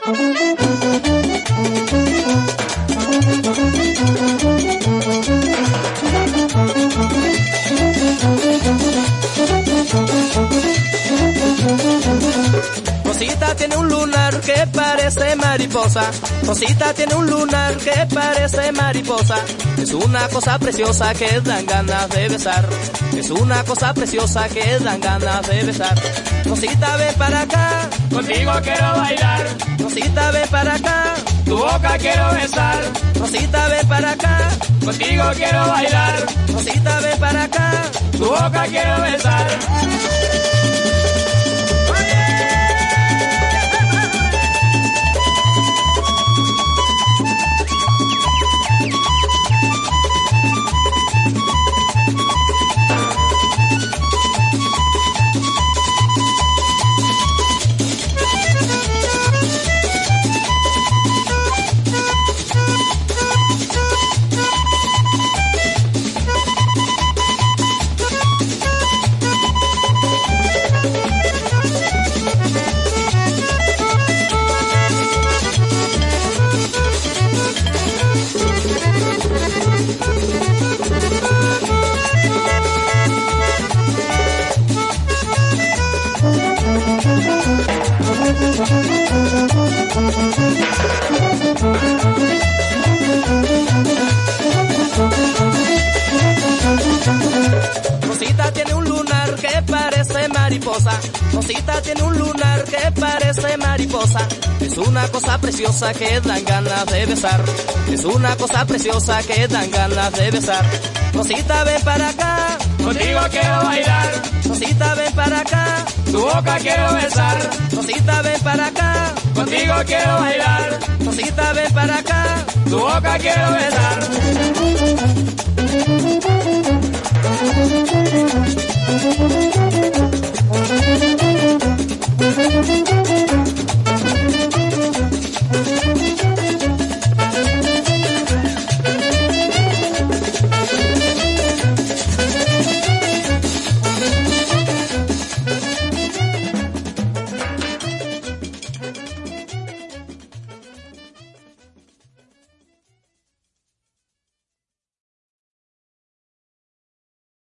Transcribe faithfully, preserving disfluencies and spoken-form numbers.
Rosita tiene un lunar que parece mariposa. Rosita tiene un lunar que parece mariposa. Es una cosa preciosa que dan ganas de besar. Es una cosa preciosa que dan ganas de besar. Rosita, ven para acá, contigo quiero bailar. Rosita, ven para acá, tu boca quiero besar. Rosita, ven para acá, contigo quiero bailar. Rosita, ven para acá, tu boca quiero besar. Rosita tiene un lunar que parece mariposa. Rosita tiene un lunar que parece mariposa. Es una cosa preciosa que dan ganas de besar. Es una cosa preciosa que dan ganas de besar. Rosita, ven para acá, contigo quiero bailar. Rosita, ven para acá, tu boca quiero besar. Rosita, ven para acá, contigo quiero bailar. Rosita, ven para acá, tu boca quiero besar. Thank you.